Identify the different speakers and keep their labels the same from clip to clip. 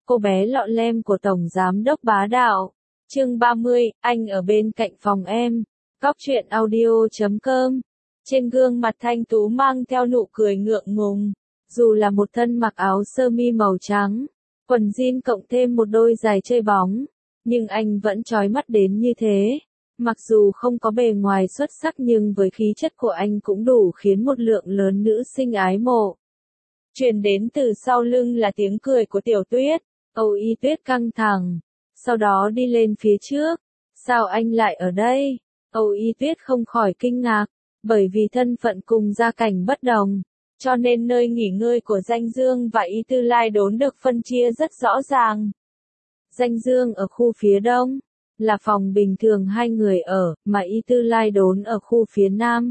Speaker 1: cô bé lọ lem của Tổng Giám đốc bá đạo. Chương 30, anh ở bên cạnh phòng em. Cóc truyện audio.com. Trên gương mặt Thanh Tú mang theo nụ cười ngượng ngùng. Dù là một thân mặc áo sơ mi màu trắng, quần jean cộng thêm một đôi giày chơi bóng, nhưng anh vẫn chói mắt đến như thế. Mặc dù không có bề ngoài xuất sắc nhưng với khí chất của anh cũng đủ khiến một lượng lớn nữ sinh ái mộ. Truyền đến từ sau lưng là tiếng cười của Tiểu Tuyết. Âu Y Tuyết căng thẳng, sau đó đi lên phía trước. Sao anh lại ở đây? Âu Y Tuyết không khỏi kinh ngạc, bởi vì thân phận cùng gia cảnh bất đồng, cho nên nơi nghỉ ngơi của Danh Dương và Y Tư Lai Đốn được phân chia rất rõ ràng. Danh Dương ở khu phía đông, là phòng bình thường hai người ở, mà Y Tư Lai Đốn ở khu phía nam.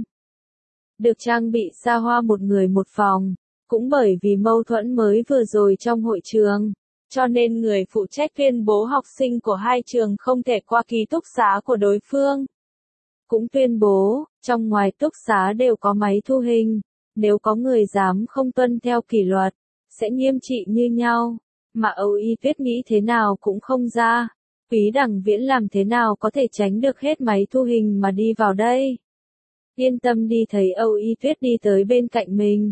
Speaker 1: Được trang bị xa hoa một người một phòng, cũng bởi vì mâu thuẫn mới vừa rồi trong hội trường, cho nên người phụ trách tuyên bố học sinh của hai trường không thể qua ký túc xá của đối phương. Cũng tuyên bố, trong ngoài túc xá đều có máy thu hình, nếu có người dám không tuân theo kỷ luật, sẽ nghiêm trị như nhau. Mà Âu Y Tuyết nghĩ thế nào cũng không ra. Quý Đằng Viễn làm thế nào có thể tránh được hết máy thu hình mà đi vào đây? Yên tâm đi, thấy Âu Y Tuyết đi tới bên cạnh mình.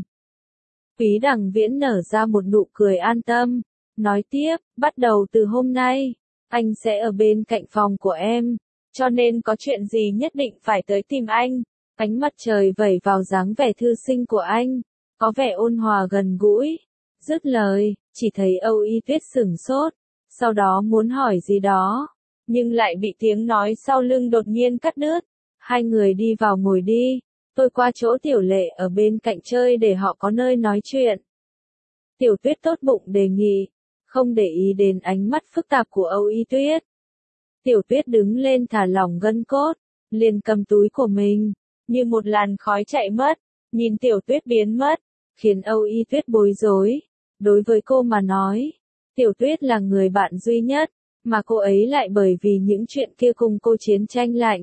Speaker 1: Quý Đằng Viễn nở ra một nụ cười an tâm, nói tiếp, bắt đầu từ hôm nay, anh sẽ ở bên cạnh phòng của em, cho nên có chuyện gì nhất định phải tới tìm anh. Ánh mặt trời vẩy vào dáng vẻ thư sinh của anh, có vẻ ôn hòa gần gũi. Dứt lời, chỉ thấy Âu Y Tuyết sửng sốt, sau đó muốn hỏi gì đó, nhưng lại bị tiếng nói sau lưng đột nhiên cắt đứt. Hai người đi vào ngồi đi, tôi qua chỗ Tiểu Lệ ở bên cạnh chơi để họ có nơi nói chuyện. Tiểu Tuyết tốt bụng đề nghị, không để ý đến ánh mắt phức tạp của Âu Y Tuyết. Tiểu Tuyết đứng lên thả lỏng gân cốt, liền cầm túi của mình, như một làn khói chạy mất, nhìn Tiểu Tuyết biến mất, khiến Âu Y Tuyết bối rối. Đối với cô mà nói, Tiểu Tuyết là người bạn duy nhất, mà cô ấy lại bởi vì những chuyện kia cùng cô chiến tranh lạnh.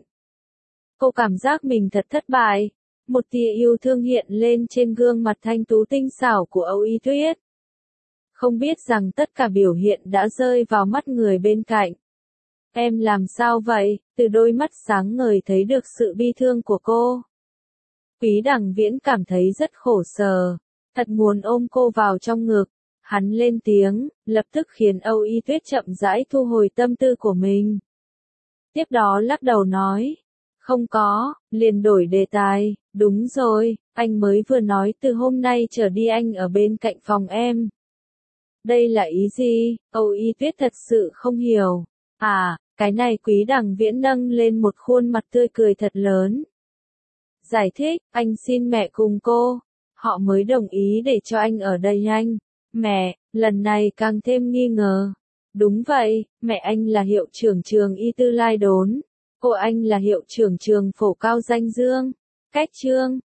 Speaker 1: Cô cảm giác mình thật thất bại, một tia yêu thương hiện lên trên gương mặt thanh tú tinh xảo của Âu Y Tuyết. Không biết rằng tất cả biểu hiện đã rơi vào mắt người bên cạnh. Em làm sao vậy? Từ đôi mắt sáng ngời thấy được sự bi thương của cô. Quý Đằng Viễn cảm thấy rất khổ sở, thật muốn ôm cô vào trong ngực. Hắn lên tiếng, lập tức khiến Âu Y Tuyết chậm rãi thu hồi tâm tư của mình. Tiếp đó lắc đầu nói, không có, liền đổi đề tài, đúng rồi, anh mới vừa nói từ hôm nay trở đi anh ở bên cạnh phòng em. Đây là ý gì? Âu Y Tuyết thật sự không hiểu. À, cái này Quý Đằng Viễn nâng lên một khuôn mặt tươi cười thật lớn. Giải thích, anh xin mẹ cùng cô, họ mới đồng ý để cho anh ở đây anh. Mẹ, lần này càng thêm nghi ngờ. Đúng vậy, mẹ anh là hiệu trưởng trường Y Tư Lai Đốn, cô anh là hiệu trưởng trường phổ cao Danh Dương. Cách Trương,